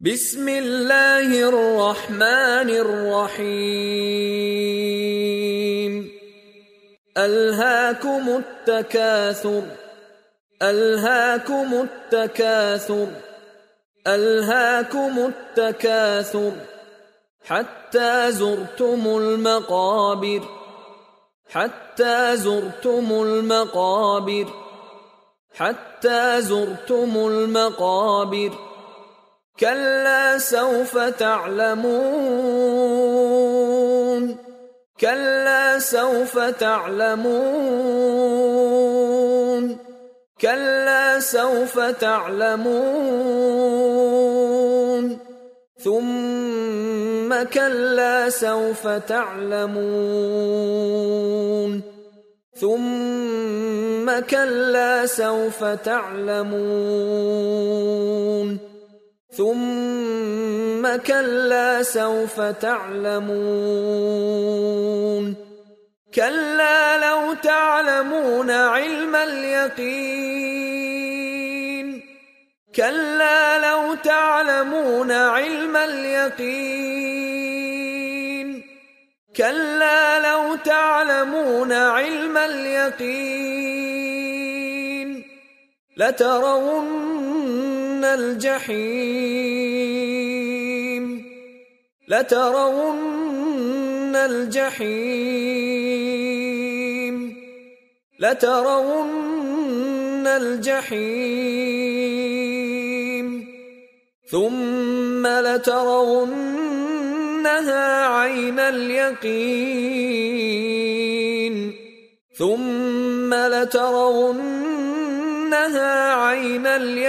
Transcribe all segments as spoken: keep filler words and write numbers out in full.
بسم الله الرحمن الرحيم ألهاكم التكاثر ألهاكم التكاثر ألهاكم التكاثر حتى زرتم المقابر حتى زرتم المقابر حتى زرتم المقابر كلا سوف تعلمون كلا سوف تعلمون كلا سوف تعلمون ثم كلا سوف تعلمون ثم كلا سوف تعلمون ثم كلا سوف تعلمون كلا لو تعلمون علم اليقين كلا لو تعلمون علم اليقين كلا لو تعلمون علم اليقين لترون الجحيم لترون الجحيم لترون الجحيم ثم لترونها عين اليقين ثم لترونها عين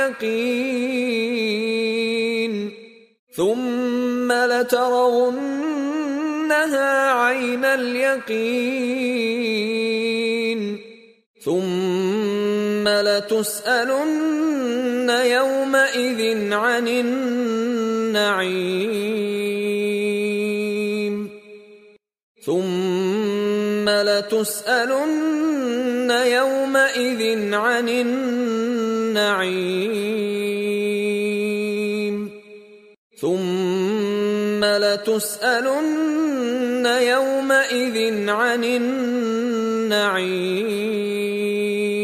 اليقين ثم لترونها عين اليقين ثم لتسألن يومئذ عن النعيم ثم لتسألن يومئذ عن النعيم ثم لتسألن يومئذ عن النعيم